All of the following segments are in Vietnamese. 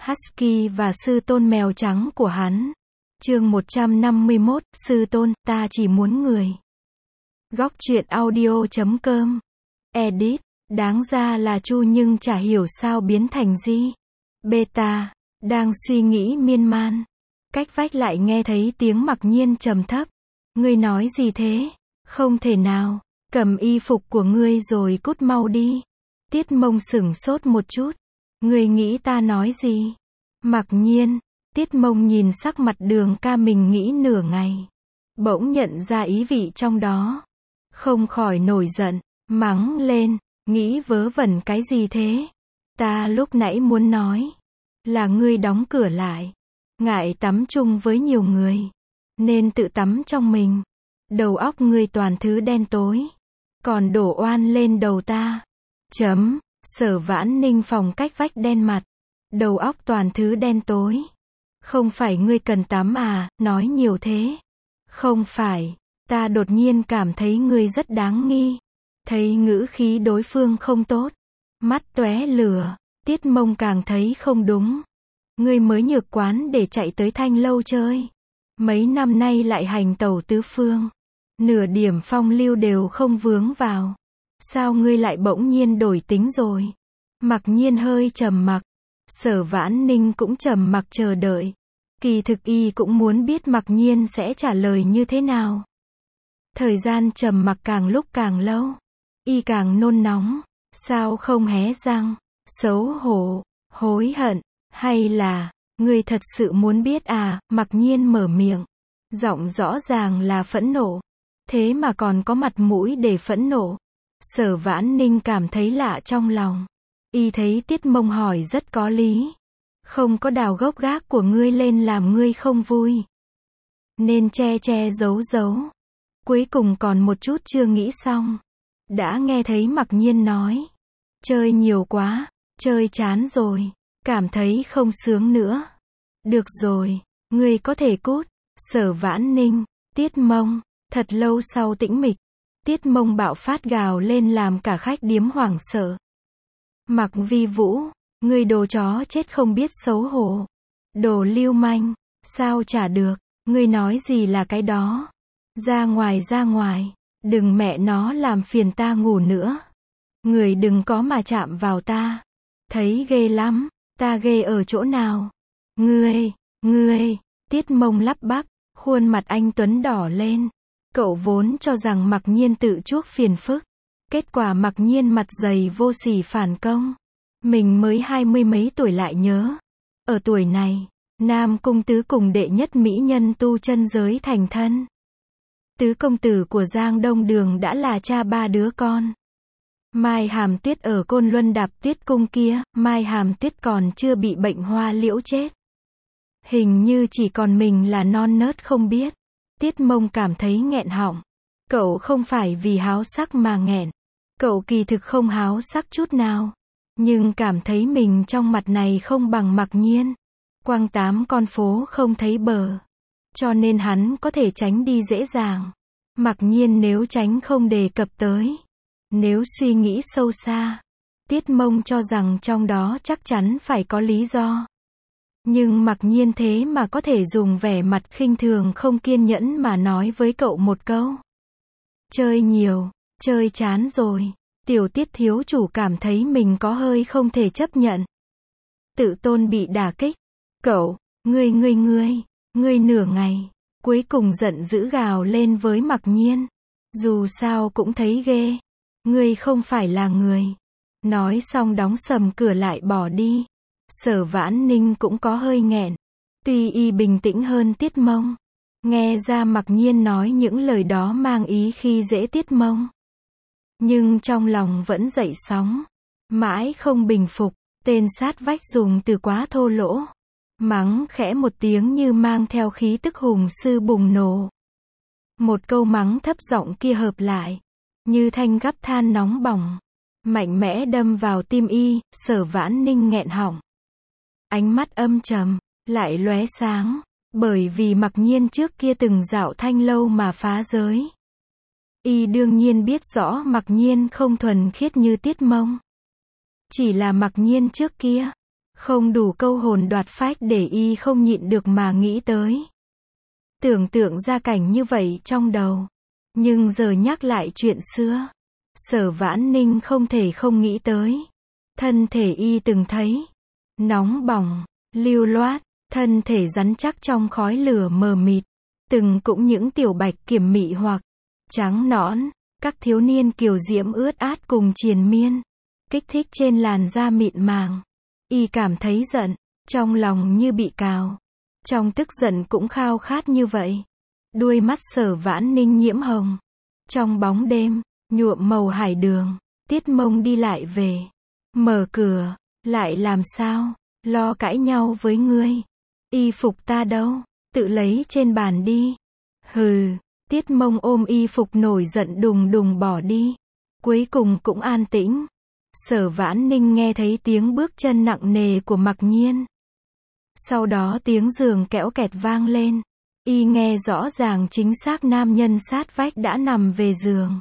Husky và sư tôn mèo trắng của hắn. Chương 151, sư tôn, ta chỉ muốn người. Góc truyện audio.com. Edit. Đáng ra là Chu nhưng chả hiểu sao biến thành Di. Beta. Đang suy nghĩ miên man. Cách vách lại nghe thấy tiếng Mặc Nhiên trầm thấp. Ngươi nói gì thế? Không thể nào. Cầm y phục của ngươi rồi cút mau đi. Tiết Mông sửng sốt một chút. Ngươi nghĩ ta nói gì? Mặc Nhiên. Tiết Mông nhìn sắc mặt Đường ca mình nghĩ nửa ngày. Bỗng nhận ra ý vị trong đó. Không khỏi nổi giận. Mắng lên. Nghĩ vớ vẩn cái gì thế? Ta lúc nãy muốn nói. Là ngươi đóng cửa lại. Ngại tắm chung với nhiều người. Nên tự tắm trong mình. Đầu óc ngươi toàn thứ đen tối. Còn đổ oan lên đầu ta. Chấm. Sở Vãn Ninh phòng cách vách đen mặt. Đầu óc toàn thứ đen tối. Không phải ngươi cần tắm à, nói nhiều thế. Không phải. Ta đột nhiên cảm thấy ngươi rất đáng nghi. Thấy ngữ khí đối phương không tốt. Mắt tóe lửa. Tiết Mông càng thấy không đúng. Ngươi mới nhược quán để chạy tới Thanh Lâu chơi. Mấy năm nay lại hành tẩu tứ phương. Nửa điểm phong lưu đều không vướng vào. Sao ngươi lại bỗng nhiên đổi tính rồi? Mặc Nhiên hơi trầm mặc. Sở Vãn Ninh cũng trầm mặc chờ đợi. Kỳ thực y cũng muốn biết Mặc Nhiên sẽ trả lời như thế nào. Thời gian trầm mặc càng lúc càng lâu. Y càng nôn nóng. Sao không hé răng? Xấu hổ, hối hận, hay là, ngươi thật sự muốn biết à? Mặc Nhiên mở miệng. Giọng rõ ràng là phẫn nộ. Thế mà còn có mặt mũi để phẫn nộ. Sở Vãn Ninh cảm thấy lạ trong lòng. Y thấy Tiết Mông hỏi rất có lý. Không có đào gốc gác của ngươi lên làm ngươi không vui. Nên che che giấu giấu. Cuối cùng còn một chút chưa nghĩ xong. Đã nghe thấy Mặc Nhiên nói. Chơi nhiều quá, chơi chán rồi. Cảm thấy không sướng nữa. Được rồi, ngươi có thể cút. Sở Vãn Ninh, Tiết Mông. Thật lâu sau tĩnh mịch. Tiết Mông bạo phát gào lên làm cả khách điếm hoảng sợ. Mặc Vi Vũ, ngươi đồ chó chết không biết xấu hổ. Đồ lưu manh, sao trả được, ngươi nói gì là cái đó. Ra ngoài, đừng mẹ nó làm phiền ta ngủ nữa. Người đừng có mà chạm vào ta. Thấy ghê lắm, ta ghê ở chỗ nào? Ngươi, Tiết Mông lắp bắp, khuôn mặt anh Tuấn đỏ lên. Cậu vốn cho rằng Mặc Nhiên tự chuốc phiền phức. Kết quả Mặc Nhiên mặt dày vô sỉ phản công. Mình mới 20 mấy tuổi lại nhớ. Ở tuổi này, Nam Cung Tứ cùng đệ nhất mỹ nhân tu chân giới thành thân. Tứ công tử của Giang Đông Đường đã là cha 3 đứa con. Mai Hàm Tuyết ở Côn Luân Đạp Tuyết Cung kia, Mai Hàm Tuyết còn chưa bị bệnh hoa liễu chết. Hình như chỉ còn mình là non nớt không biết. Tiết Mông cảm thấy nghẹn họng. Cậu không phải vì háo sắc mà nghẹn. Cậu kỳ thực không háo sắc chút nào. Nhưng cảm thấy mình trong mặt này không bằng Mặc Nhiên. Quăng 8 con phố không thấy bờ. Cho nên hắn có thể tránh đi dễ dàng. Mặc Nhiên nếu tránh không đề cập tới. Nếu suy nghĩ sâu xa. Tiết Mông cho rằng trong đó chắc chắn phải có lý do. Nhưng Mặc Nhiên thế mà có thể dùng vẻ mặt khinh thường không kiên nhẫn mà nói với cậu một câu. Chơi nhiều, chơi chán rồi. Tiểu Tiết thiếu chủ cảm thấy mình có hơi không thể chấp nhận. Tự tôn bị đả kích. Cậu, ngươi nửa ngày. Cuối cùng giận dữ gào lên với Mặc Nhiên. Dù sao cũng thấy ghê. Ngươi không phải là người. Nói xong đóng sầm cửa lại bỏ đi. Sở Vãn Ninh cũng có hơi nghẹn. Tuy y bình tĩnh hơn Tiết Mông. Nghe ra Mặc Nhiên nói những lời đó mang ý khi dễ Tiết Mông. Nhưng trong lòng vẫn dậy sóng. Mãi không bình phục. Tên sát vách dùng từ quá thô lỗ. Mắng khẽ một tiếng như mang theo khí tức hùng sư bùng nổ. Một câu mắng thấp giọng kia hợp lại. Như thanh gắp than nóng bỏng. Mạnh mẽ đâm vào tim y. Sở Vãn Ninh nghẹn họng. Ánh mắt âm trầm, lại lóe sáng, bởi vì Mặc Nhiên trước kia từng dạo Thanh Lâu mà phá giới. Y đương nhiên biết rõ Mặc Nhiên không thuần khiết như Tiết Mông. Chỉ là Mặc Nhiên trước kia, Không đủ câu hồn đoạt phách để y không nhịn được mà nghĩ tới. Tưởng tượng ra cảnh như vậy trong đầu. Nhưng giờ nhắc lại chuyện xưa, Sở Vãn Ninh không thể không nghĩ tới. Thân thể y từng thấy, nóng bỏng, lưu loát, thân thể rắn chắc trong khói lửa mờ mịt. Từng cũng những tiểu bạch kiểm mị hoặc trắng nõn, các thiếu niên kiều diễm ướt át cùng triền miên, kích thích trên làn da mịn màng. Y cảm thấy giận, trong lòng như bị cào. Trong tức giận cũng khao khát như vậy. Đuôi mắt Sở Vãn Ninh nhiễm hồng. Trong bóng đêm, nhuộm màu hải đường, Tiết Mông đi lại về. Mở cửa, lại làm sao, lo cãi nhau với ngươi. Y phục ta đâu, tự lấy trên bàn đi. Hừ, Tiết Mông ôm y phục nổi giận đùng đùng bỏ đi. Cuối cùng cũng an tĩnh. Sở Vãn Ninh nghe thấy tiếng bước chân nặng nề của Mặc Nhiên. Sau đó tiếng giường kẽo kẹt vang lên. Y nghe rõ ràng chính xác nam nhân sát vách đã nằm về giường.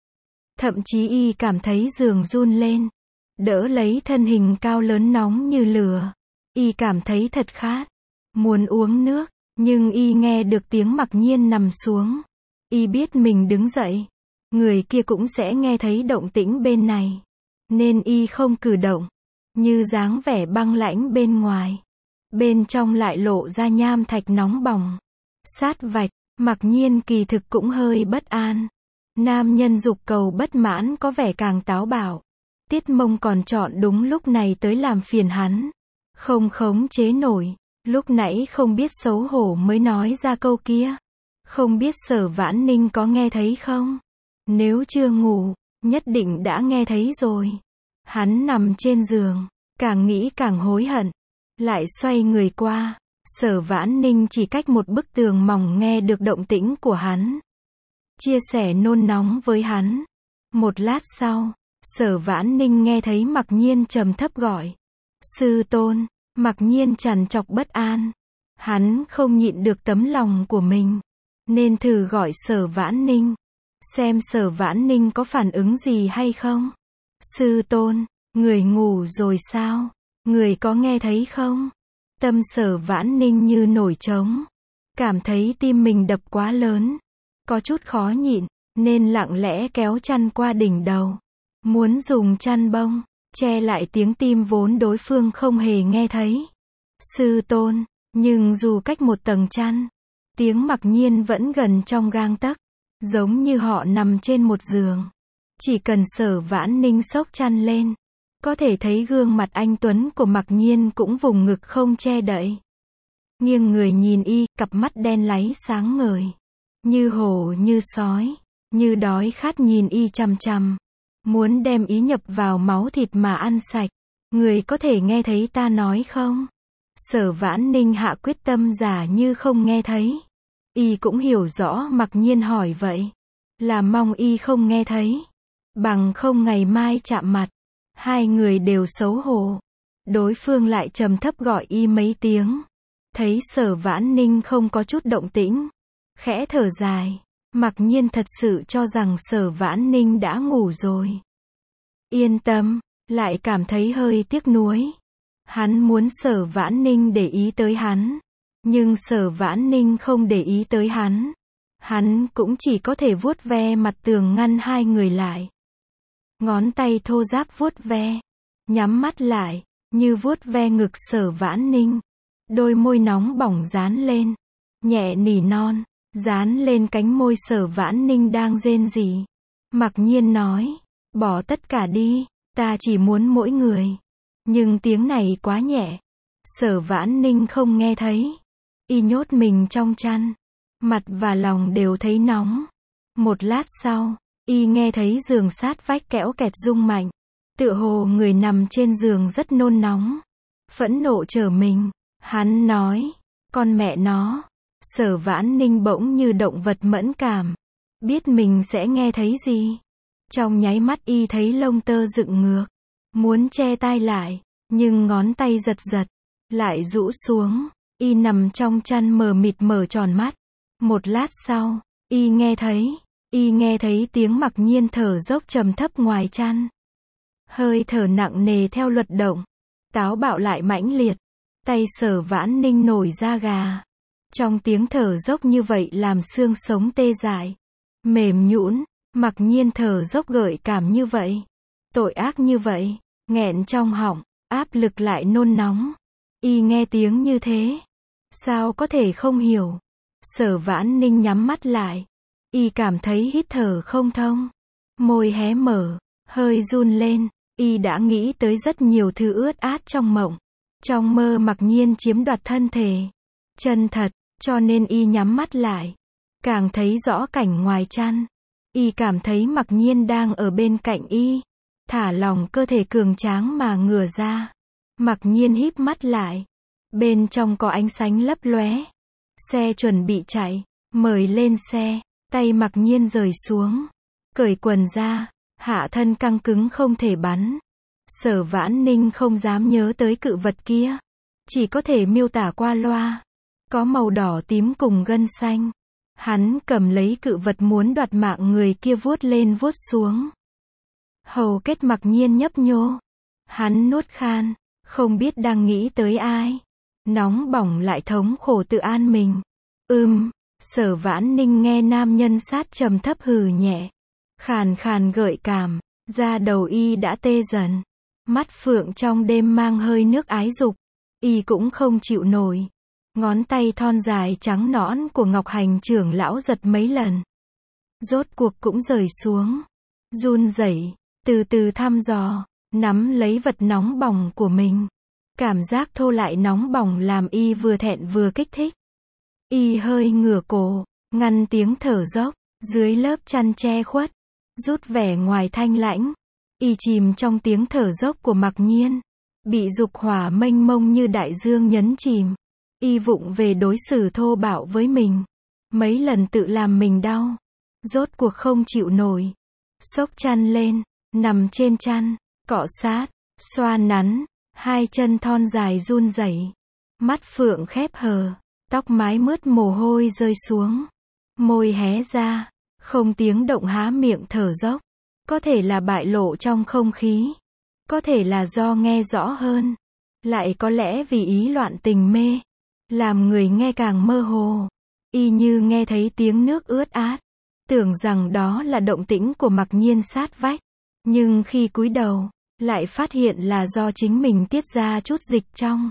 Thậm chí y cảm thấy giường run lên, đỡ lấy thân hình cao lớn nóng như lửa. Y cảm thấy thật khát, muốn uống nước, nhưng y nghe được tiếng Mặc Nhiên nằm xuống. Y biết mình đứng dậy, người kia cũng sẽ nghe thấy động tĩnh bên này. Nên y không cử động, như dáng vẻ băng lãnh bên ngoài. Bên trong lại lộ ra nham thạch nóng bỏng. Sát vạch, Mặc Nhiên kỳ thực cũng hơi bất an. Nam nhân dục cầu bất mãn có vẻ càng táo bạo. Tiết Mông còn chọn đúng lúc này tới làm phiền hắn. Không khống chế nổi, lúc nãy không biết xấu hổ mới nói ra câu kia. Không biết Sở Vãn Ninh có nghe thấy không? Nếu chưa ngủ, nhất định đã nghe thấy rồi. Hắn nằm trên giường, càng nghĩ càng hối hận. Lại xoay người qua, Sở Vãn Ninh chỉ cách một bức tường mỏng nghe được động tĩnh của hắn. Chia sẻ nôn nóng với hắn. Một lát sau, Sở Vãn Ninh nghe thấy Mặc Nhiên trầm thấp gọi. Sư tôn. Mặc Nhiên trằn trọc bất an. Hắn không nhịn được tấm lòng của mình, nên thử gọi Sở Vãn Ninh. Xem Sở Vãn Ninh có phản ứng gì hay không. Sư tôn, người ngủ rồi sao? Người có nghe thấy không? Tâm Sở Vãn Ninh như nổi trống. Cảm thấy tim mình đập quá lớn. Có chút khó nhịn, nên lặng lẽ kéo chăn qua đỉnh đầu. Muốn dùng chăn bông, che lại tiếng tim vốn đối phương không hề nghe thấy. Sư tôn, nhưng dù cách một tầng chăn, tiếng Mặc Nhiên vẫn gần trong gang tấc. Giống như họ nằm trên một giường. Chỉ cần Sở Vãn Ninh xốc chăn lên, có thể thấy gương mặt anh tuấn của Mặc Nhiên cũng vùng ngực không che đậy. Nghiêng người nhìn y, cặp mắt đen láy sáng ngời. Như hổ như sói, như đói khát nhìn y chằm chằm. Muốn đem ý nhập vào máu thịt mà ăn sạch. Người có thể nghe thấy ta nói không? Sở Vãn Ninh hạ quyết tâm giả như không nghe thấy. Y cũng hiểu rõ Mặc Nhiên hỏi vậy, là mong y không nghe thấy. Bằng không ngày mai chạm mặt, hai người đều xấu hổ. Đối phương lại trầm thấp gọi y mấy tiếng. Thấy Sở Vãn Ninh không có chút động tĩnh, khẽ thở dài. Mặc Nhiên thật sự cho rằng Sở Vãn Ninh đã ngủ rồi. Yên tâm, lại cảm thấy hơi tiếc nuối. Hắn muốn Sở Vãn Ninh để ý tới hắn. Nhưng Sở Vãn Ninh không để ý tới hắn. Hắn cũng chỉ có thể vuốt ve mặt tường ngăn hai người lại. Ngón tay thô ráp vuốt ve. Nhắm mắt lại, như vuốt ve ngực Sở Vãn Ninh. Đôi môi nóng bỏng dán lên. Nhẹ nỉ non, dán lên cánh môi Sở Vãn Ninh đang rên rỉ. Mặc Nhiên nói, bỏ tất cả đi, ta chỉ muốn mỗi người. Nhưng tiếng này quá nhẹ. Sở Vãn Ninh không nghe thấy. Y nhốt mình trong chăn. Mặt và lòng đều thấy nóng. Một lát sau, y nghe thấy giường sát vách kẽo kẹt rung mạnh. Tựa hồ người nằm trên giường rất nôn nóng. Phẫn nộ trở mình. Hắn nói, con mẹ nó. Sở Vãn Ninh bỗng như động vật mẫn cảm. Biết mình sẽ nghe thấy gì. Trong nháy mắt y thấy lông tơ dựng ngược. Muốn che tai lại, nhưng ngón tay giật giật. Lại rũ xuống. Y nằm trong chăn mờ mịt mở tròn mắt. Một lát sau, y nghe thấy tiếng Mặc Nhiên thở dốc trầm thấp ngoài chăn. Hơi thở nặng nề theo luật động. táo bạo lại mãnh liệt. Tay Sở Vãn Ninh nổi da gà. Trong tiếng thở dốc như vậy làm xương sống tê dại, mềm nhũn, mặc nhiên thở dốc gợi cảm như vậy, tội ác như vậy, nghẹn trong họng, áp lực lại nôn nóng. Y nghe tiếng như thế, sao có thể không hiểu. Sở Vãn Ninh nhắm mắt lại, y cảm thấy hít thở không thông, môi hé mở, hơi run lên. Y đã nghĩ tới rất nhiều thứ ướt át trong mộng. Trong mơ mặc nhiên chiếm đoạt thân thể chân thật, cho nên y nhắm mắt lại, càng thấy rõ cảnh ngoài chăn. Y cảm thấy mặc nhiên đang ở bên cạnh y, thả lỏng cơ thể cường tráng mà ngửa ra. Mặc nhiên híp mắt lại, bên trong có ánh sáng lấp lóe. Xe chuẩn bị chạy, mời lên xe, tay mặc nhiên rời xuống, cởi quần ra, hạ thân căng cứng không thể bắn. Sở Vãn Ninh không dám nhớ tới cự vật kia, chỉ có thể miêu tả qua loa. Có màu đỏ tím cùng gân xanh. Hắn cầm lấy cự vật muốn đoạt mạng người kia vuốt lên vuốt xuống. Hầu kết mặc nhiên nhấp nhô. Hắn nuốt khan, không biết đang nghĩ tới ai. Nóng bỏng lại thống khổ tự an mình. Sở Vãn Ninh nghe nam nhân sát trầm thấp hừ nhẹ. Khàn khàn gợi cảm, da đầu y đã tê dần. Mắt phượng trong đêm mang hơi nước ái dục. Y cũng không chịu nổi. Ngón tay thon dài trắng nõn của Ngọc Hành trưởng lão giật mấy lần. Rốt cuộc cũng rời xuống. Run rẩy, từ từ thăm dò, nắm lấy vật nóng bỏng của mình. Cảm giác thô lại nóng bỏng làm y vừa thẹn vừa kích thích. Y hơi ngửa cổ, ngăn tiếng thở dốc, dưới lớp chăn che khuất, rút vẻ ngoài thanh lãnh. Y chìm trong tiếng thở dốc của mặc nhiên, bị dục hỏa mênh mông như đại dương nhấn chìm. Y vụng về đối xử thô bạo với mình, mấy lần tự làm mình đau, rốt cuộc không chịu nổi, xốc chăn lên, nằm trên chăn, cọ sát, xoa nắn, hai chân thon dài run rẩy, mắt phượng khép hờ, tóc mái mướt mồ hôi rơi xuống, môi hé ra, không tiếng động há miệng thở dốc, có thể là bại lộ trong không khí, có thể là do nghe rõ hơn, lại có lẽ vì ý loạn tình mê. Làm người nghe càng mơ hồ, y như nghe thấy tiếng nước ướt át, tưởng rằng đó là động tĩnh của mặc nhiên sát vách, nhưng khi cúi đầu, lại phát hiện là do chính mình tiết ra chút dịch trong.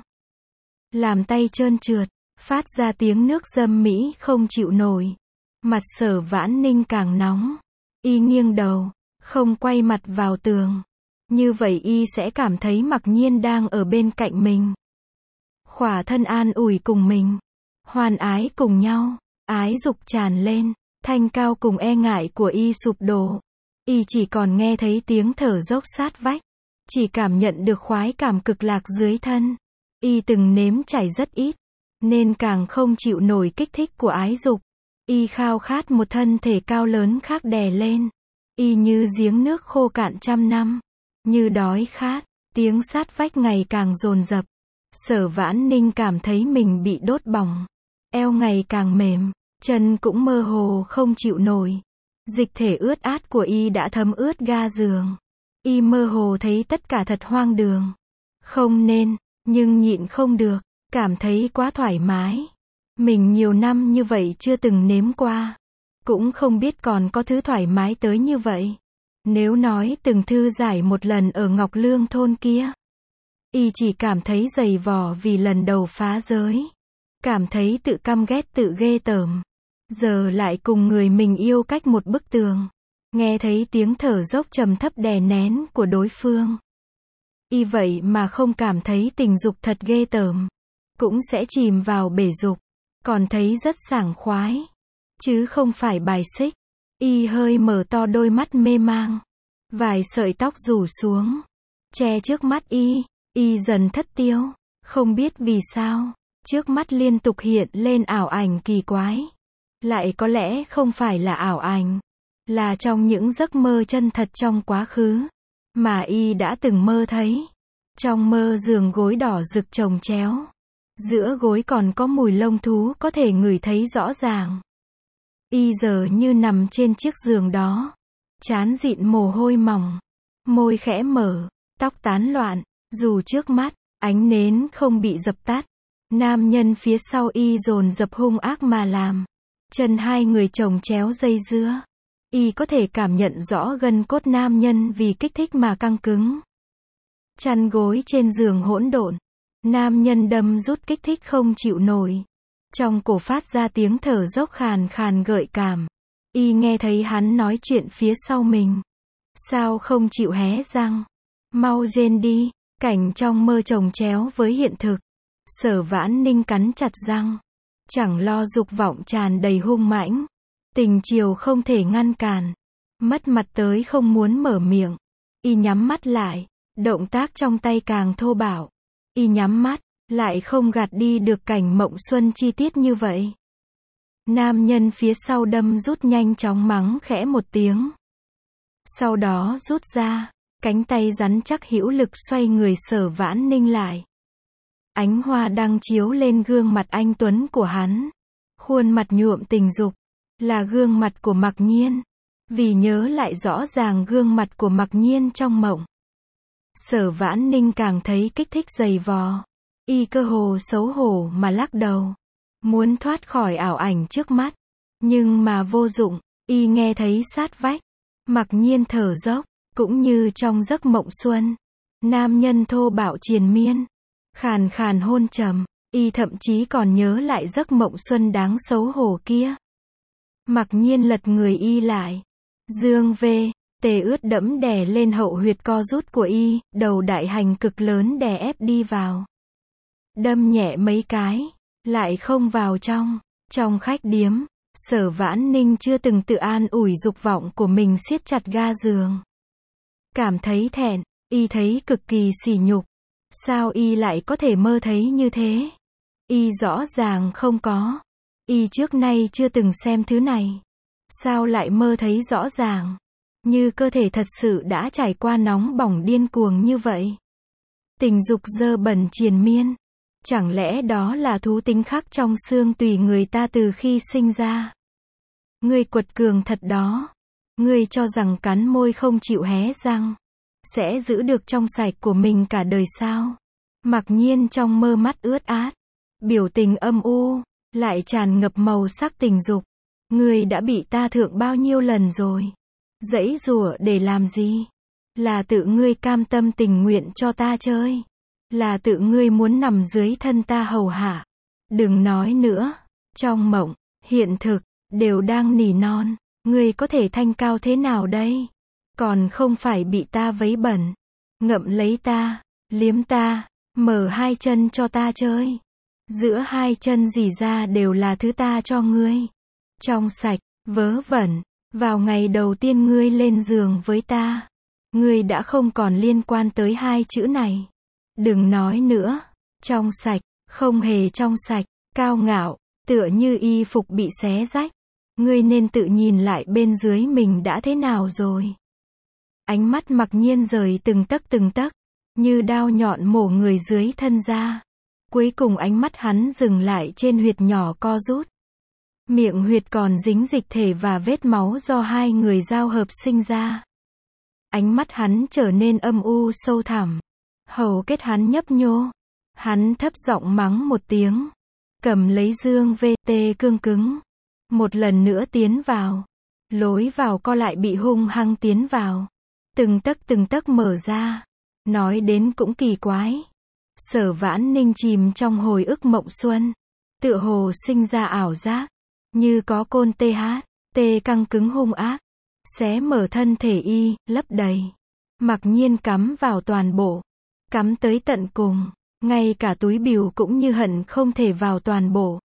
Làm tay trơn trượt, phát ra tiếng nước dâm mỹ không chịu nổi. Mặt Sở Vãn Ninh càng nóng, y nghiêng đầu, không quay mặt vào tường. Như vậy y sẽ cảm thấy mặc nhiên đang ở bên cạnh mình. Khỏa thân an ủi cùng mình, hoan ái cùng nhau, ái dục tràn lên, thanh cao cùng e ngại của y sụp đổ. Y chỉ còn nghe thấy tiếng thở dốc sát vách, chỉ cảm nhận được khoái cảm cực lạc dưới thân. Y từng nếm trải rất ít, nên càng không chịu nổi kích thích của ái dục. Y khao khát một thân thể cao lớn khác đè lên. Y như giếng nước khô cạn trăm năm, như đói khát, tiếng sát vách ngày càng dồn dập. Sở Vãn Ninh cảm thấy mình bị đốt bỏng, eo ngày càng mềm, chân cũng mơ hồ không chịu nổi. Dịch thể ướt át của y đã thấm ướt ga giường. Y mơ hồ thấy tất cả thật hoang đường. Không nên, nhưng nhịn không được, cảm thấy quá thoải mái. Mình nhiều năm như vậy chưa từng nếm qua. Cũng không biết còn có thứ thoải mái tới như vậy. Nếu nói từng thư giải một lần ở Ngọc Lương thôn kia, y chỉ cảm thấy dày vò vì lần đầu phá giới. Cảm thấy tự căm ghét tự ghê tởm. Giờ lại cùng người mình yêu cách một bức tường. Nghe thấy tiếng thở dốc trầm thấp đè nén của đối phương. Y vậy mà không cảm thấy tình dục thật ghê tởm. Cũng sẽ chìm vào bể dục. Còn thấy rất sảng khoái. Chứ không phải bài xích. Y hơi mở to đôi mắt mê mang. Vài sợi tóc rủ xuống, che trước mắt y. Y dần thất tiêu. Không biết vì sao, trước mắt liên tục hiện lên ảo ảnh kỳ quái. Lại có lẽ không phải là ảo ảnh, là trong những giấc mơ chân thật trong quá khứ, mà y đã từng mơ thấy. Trong mơ giường gối đỏ rực chồng chéo, giữa gối còn có mùi lông thú có thể ngửi thấy rõ ràng. Y giờ như nằm trên chiếc giường đó, trán dịn mồ hôi mỏng, môi khẽ mở, tóc tán loạn, dù trước mắt, Ánh nến không bị dập tắt. Nam nhân phía sau y dồn dập hung ác mà làm. Chân hai người chồng chéo dây dưa. Y có thể cảm nhận rõ gân cốt nam nhân vì kích thích mà căng cứng. Chăn gối trên giường hỗn độn. Nam nhân đâm rút kích thích không chịu nổi. Trong cổ phát ra tiếng thở dốc khàn khàn gợi cảm. Y nghe thấy hắn nói chuyện phía sau mình. Sao không chịu hé răng? Mau rên đi. Cảnh trong mơ chồng chéo với hiện thực. Sở Vãn Ninh cắn chặt răng. Chẳng lo dục vọng tràn đầy hung mãnh. Tình chiều không thể ngăn cản. Mất mặt tới không muốn mở miệng. Y nhắm mắt lại. Động tác trong tay càng thô bạo. Y nhắm mắt, lại không gạt đi được cảnh mộng xuân chi tiết như vậy. Nam nhân phía sau đâm rút nhanh chóng mắng khẽ một tiếng. Sau đó rút ra, cánh tay rắn chắc hữu lực xoay người Sở Vãn Ninh lại. Ánh hoa đang chiếu lên gương mặt anh tuấn của hắn. Khuôn mặt nhuộm tình dục, là gương mặt của Mặc Nhiên. Vì nhớ lại rõ ràng gương mặt của Mặc Nhiên trong mộng. Sở Vãn Ninh càng thấy kích thích dày vò. Y cơ hồ xấu hổ mà lắc đầu. Muốn thoát khỏi ảo ảnh trước mắt. Nhưng mà vô dụng, y nghe thấy sát vách. Mặc Nhiên thở dốc, cũng như trong giấc mộng xuân. Nam nhân thô bạo triền miên. Khàn khàn hôn trầm, y thậm chí còn nhớ lại giấc mộng xuân đáng xấu hổ kia. Mặc Nhiên lật người y lại. Dương về. Tê ướt đẫm đè lên hậu huyệt co rút của y, đầu đại hành cực lớn đè ép đi vào. Đâm nhẹ mấy cái, lại không vào trong. Trong khách điếm, Sở Vãn Ninh chưa từng tự an ủi dục vọng của mình siết chặt ga giường. Cảm thấy thẹn, y thấy cực kỳ sỉ nhục. Sao y lại có thể mơ thấy như thế? Y rõ ràng không có. Y trước nay chưa từng xem thứ này. Sao lại mơ thấy rõ ràng? Như cơ thể thật sự đã trải qua nóng bỏng điên cuồng như vậy. Tình dục dơ bẩn triền miên. Chẳng lẽ đó là thú tính khắc trong xương tùy người ta từ khi sinh ra? Ngươi quật cường thật đó. Ngươi cho rằng cắn môi không chịu hé răng sẽ giữ được trong sạch của mình cả đời sao? Mặc Nhiên trong mơ mắt ướt át. Biểu tình âm u, lại tràn ngập màu sắc tình dục. Ngươi đã bị ta thượng bao nhiêu lần rồi? Giãy giụa để làm gì? Là tự ngươi cam tâm tình nguyện cho ta chơi. Là tự ngươi muốn nằm dưới thân ta hầu hạ. Đừng nói nữa. Trong mộng, hiện thực, đều đang nỉ non. Ngươi có thể thanh cao thế nào đây? Còn không phải bị ta vấy bẩn. Ngậm lấy ta, liếm ta, mở hai chân cho ta chơi. Giữa hai chân rỉ ra đều là thứ ta cho ngươi. Trong sạch, vớ vẩn. Vào ngày đầu tiên ngươi lên giường với ta, ngươi đã không còn liên quan tới hai chữ này. Đừng nói nữa. Trong sạch, không hề trong sạch, cao ngạo, tựa như y phục bị xé rách. Ngươi nên tự nhìn lại bên dưới mình đã thế nào rồi. Ánh mắt Mặc Nhiên rời từng tấc, như đao nhọn mổ người dưới thân ra. Cuối cùng ánh mắt hắn dừng lại trên huyệt nhỏ co rút. Miệng huyệt còn dính dịch thể và vết máu do hai người giao hợp sinh ra. Ánh mắt hắn trở nên âm u sâu thẳm. Hầu kết hắn nhấp nhô. Hắn thấp giọng mắng một tiếng. Cầm lấy dương VT cương cứng. Một lần nữa tiến vào. Lối vào co lại bị hung hăng tiến vào. Từng tấc mở ra. Nói đến cũng kỳ quái. Sở Vãn Ninh chìm trong hồi ức mộng xuân. Tựa hồ sinh ra ảo giác. Như có côn tê căng cứng hung ác. Xé mở thân thể y, lấp đầy. Mặc Nhiên cắm vào toàn bộ. Cắm tới tận cùng. Ngay cả túi bìu cũng như hận không thể vào toàn bộ.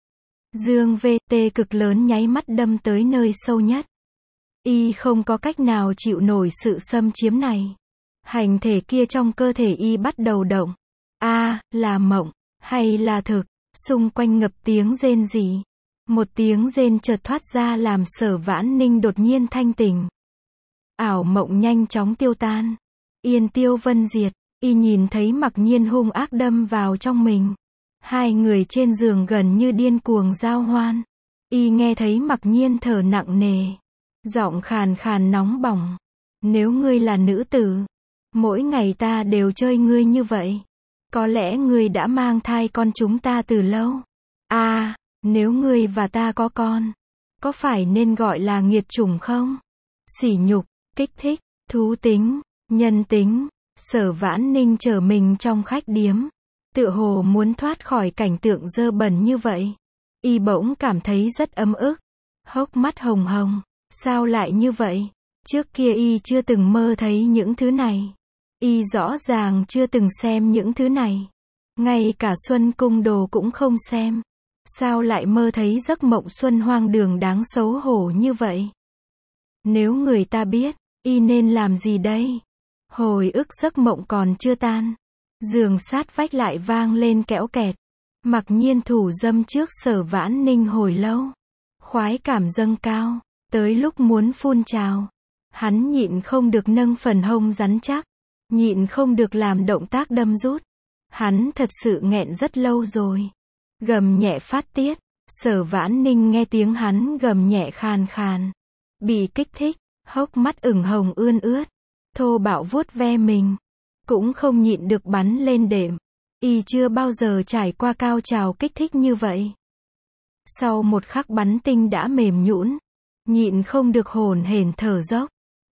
Dương VT cực lớn nháy mắt đâm tới nơi sâu nhất. Y không có cách nào chịu nổi sự xâm chiếm này. Hành thể kia trong cơ thể y bắt đầu động. Là mộng, hay là thực? Xung quanh ngập tiếng rên rỉ. Một tiếng rên chợt thoát ra làm Sở Vãn Ninh đột nhiên thanh tỉnh. Ảo mộng nhanh chóng tiêu tan. Yên tiêu vân diệt. Y nhìn thấy Mặc Nhiên hung ác đâm vào trong mình. Hai người trên giường gần như điên cuồng giao hoan. Y nghe thấy Mặc Nhiên thở nặng nề. Giọng khàn khàn nóng bỏng. Nếu ngươi là nữ tử, mỗi ngày ta đều chơi ngươi như vậy. Có lẽ ngươi đã mang thai con chúng ta từ lâu. À, nếu ngươi và ta có con, có phải nên gọi là nghiệt chủng không? Sỉ nhục, kích thích, thú tính, nhân tính. Sở Vãn Ninh trở mình trong khách điếm, tựa hồ muốn thoát khỏi cảnh tượng dơ bẩn như vậy. Y bỗng cảm thấy rất ấm ức, hốc mắt hồng hồng. Sao lại như vậy? Trước kia y chưa từng mơ thấy những thứ này. Y rõ ràng chưa từng xem những thứ này. Ngay cả Xuân Cung Đồ cũng không xem. Sao lại mơ thấy giấc mộng xuân hoang đường đáng xấu hổ như vậy? Nếu người ta biết, y nên làm gì đây? Hồi ức giấc mộng còn chưa tan. Giường sát vách lại vang lên kẽo kẹt. Mặc nhiên thủ dâm trước Sở Vãn Ninh hồi lâu. Khoái cảm dâng cao, tới lúc muốn phun trào. Hắn nhịn không được nâng phần hông rắn chắc. Nhịn không được làm động tác đâm rút. Hắn thật sự nghẹn rất lâu rồi. Gầm nhẹ phát tiết. Sở Vãn Ninh nghe tiếng hắn gầm nhẹ khàn khàn. Bị kích thích, hốc mắt ửng hồng ươn ướt. Thô bạo vuốt ve mình. Cũng không nhịn được bắn lên đệm. Y chưa bao giờ trải qua cao trào kích thích như vậy. Sau một khắc bắn tinh đã mềm nhũn. Nhịn không được hổn hển thở dốc.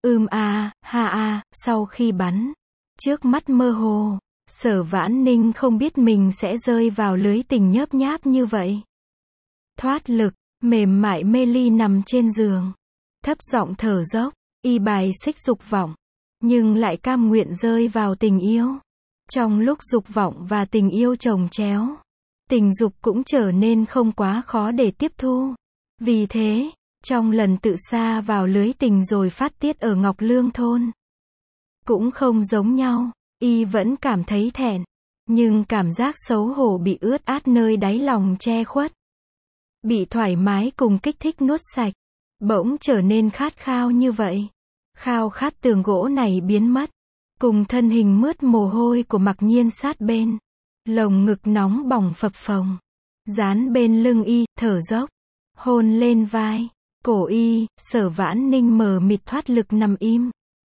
Ha sau khi bắn. Trước mắt mơ hồ. Sở Vãn Ninh không biết mình sẽ rơi vào lưới tình nhớp nháp như vậy. Thoát lực, mềm mại mê ly nằm trên giường. Thấp giọng thở dốc, y bài xích dục vọng. Nhưng lại cam nguyện rơi vào tình yêu. Trong lúc dục vọng và tình yêu chồng chéo, tình dục cũng trở nên không quá khó để tiếp thu. Vì thế, trong lần tự sa vào lưới tình rồi phát tiết ở Ngọc Lương thôn, cũng không giống nhau. Y vẫn cảm thấy thẹn, nhưng cảm giác xấu hổ bị ướt át nơi đáy lòng che khuất. Bị thoải mái cùng kích thích nuốt sạch, bỗng trở nên khát khao như vậy. Khao khát tường gỗ này biến mất, cùng thân hình mướt mồ hôi của Mặc Nhiên sát bên. Lồng ngực nóng bỏng phập phồng, dán bên lưng y, thở dốc, hôn lên vai, cổ y. Sở Vãn Ninh mờ mịt thoát lực nằm im.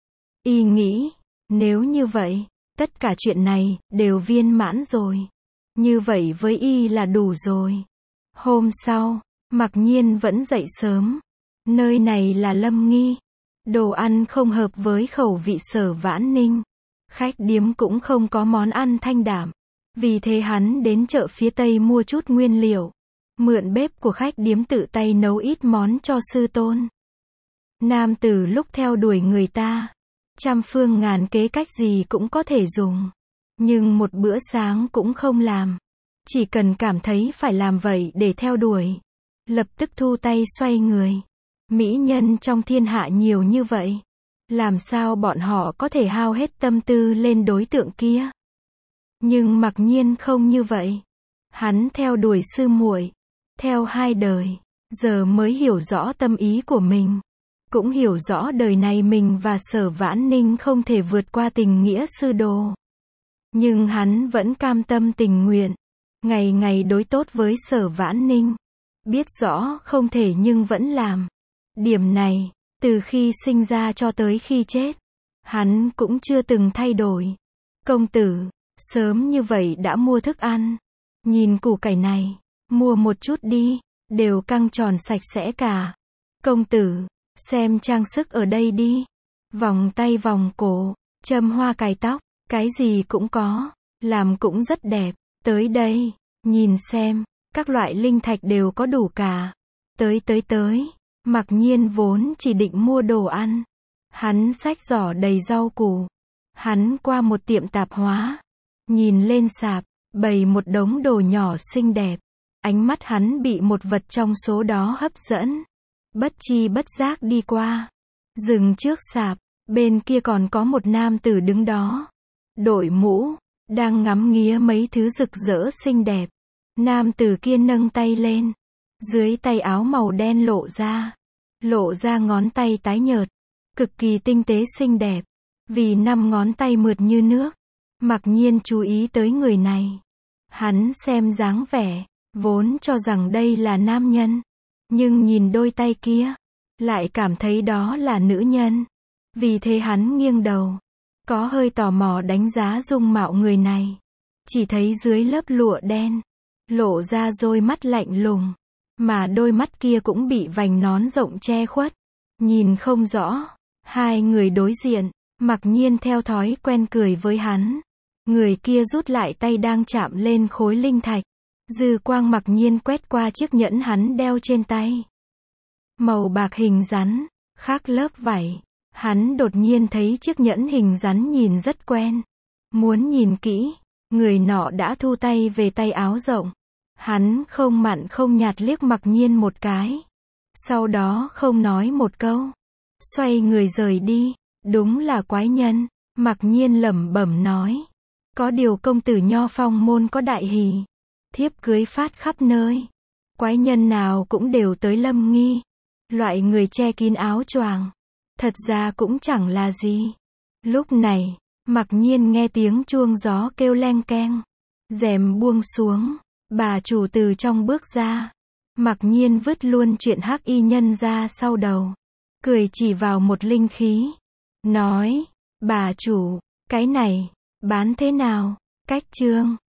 Y nghĩ, nếu như vậy, tất cả chuyện này đều viên mãn rồi. Như vậy với y là đủ rồi. Hôm sau, Mặc Nhiên vẫn dậy sớm. Nơi này là Lâm Nghi. Đồ ăn không hợp với khẩu vị Sở Vãn Ninh. Khách điếm cũng không có món ăn thanh đạm. Vì thế hắn đến chợ phía Tây mua chút nguyên liệu. Mượn bếp của khách điếm tự tay nấu ít món cho sư tôn. Nam tử lúc theo đuổi người ta, trăm phương ngàn kế cách gì cũng có thể dùng. Nhưng một bữa sáng cũng không làm. Chỉ cần cảm thấy phải làm vậy để theo đuổi. Lập tức thu tay xoay người. Mỹ nhân trong thiên hạ nhiều như vậy. Làm sao bọn họ có thể hao hết tâm tư lên đối tượng kia? Nhưng Mặc Nhiên không như vậy. Hắn theo đuổi sư muội, theo 2 đời, giờ mới hiểu rõ tâm ý của mình. Cũng hiểu rõ đời này mình và Sở Vãn Ninh không thể vượt qua tình nghĩa sư đồ. Nhưng hắn vẫn cam tâm tình nguyện, ngày ngày đối tốt với Sở Vãn Ninh. Biết rõ không thể nhưng vẫn làm. Điểm này, từ khi sinh ra cho tới khi chết, hắn cũng chưa từng thay đổi. Công tử, sớm như vậy đã mua thức ăn. Nhìn củ cải này, mua một chút đi, đều căng tròn sạch sẽ cả. Công tử, xem trang sức ở đây đi. Vòng tay vòng cổ, châm hoa cài tóc, cái gì cũng có, làm cũng rất đẹp. Tới đây, nhìn xem, các loại linh thạch đều có đủ cả. Tới. Mặc Nhiên vốn chỉ định mua đồ ăn. Hắn xách giỏ đầy rau củ. Hắn qua một tiệm tạp hóa. Nhìn lên sạp, bày một đống đồ nhỏ xinh đẹp. Ánh mắt hắn bị một vật trong số đó hấp dẫn. Bất chi bất giác đi qua. Dừng trước sạp, bên kia còn có một nam tử đứng đó. Đội mũ, đang ngắm nghía mấy thứ rực rỡ xinh đẹp. Nam tử kia nâng tay lên. Dưới tay áo màu đen lộ ra ngón tay tái nhợt, cực kỳ tinh tế xinh đẹp. Vì 5 ngón tay mượt như nước. Mặc Nhiên chú ý tới người này. Hắn xem dáng vẻ, vốn cho rằng đây là nam nhân. Nhưng nhìn đôi tay kia, lại cảm thấy đó là nữ nhân. Vì thế hắn nghiêng đầu, có hơi tò mò đánh giá dung mạo người này. chỉ thấy dưới lớp lụa đen, lộ ra đôi mắt lạnh lùng, mà đôi mắt kia cũng bị vành nón rộng che khuất, nhìn không rõ. Hai người đối diện, Mặc Nhiên theo thói quen cười với hắn. Người kia rút lại tay đang chạm lên khối linh thạch. Dư quang Mặc Nhiên quét qua chiếc nhẫn hắn đeo trên tay. Màu bạc hình rắn, khác lớp vảy. Hắn đột nhiên thấy chiếc nhẫn hình rắn nhìn rất quen. Muốn nhìn kỹ, người nọ đã thu tay về tay áo rộng. Hắn không mặn không nhạt liếc Mặc Nhiên một cái. Sau đó không nói một câu. Xoay người rời đi. Đúng là quái nhân. Mặc Nhiên lẩm bẩm nói. Có điều công tử Nho Phong môn có đại hỷ. Thiếp cưới phát khắp nơi. Quái nhân nào cũng đều tới lâm nghi. Loại người che kín áo choàng. Thật ra cũng chẳng là gì. Lúc này, Mặc Nhiên nghe tiếng chuông gió kêu leng keng. Rèm buông xuống. Bà chủ từ trong bước ra. Mặc Nhiên vứt luôn chuyện hắc y nhân ra sau đầu. Cười chỉ vào một linh khí. Nói, bà chủ, cái này, bán thế nào? Cách chương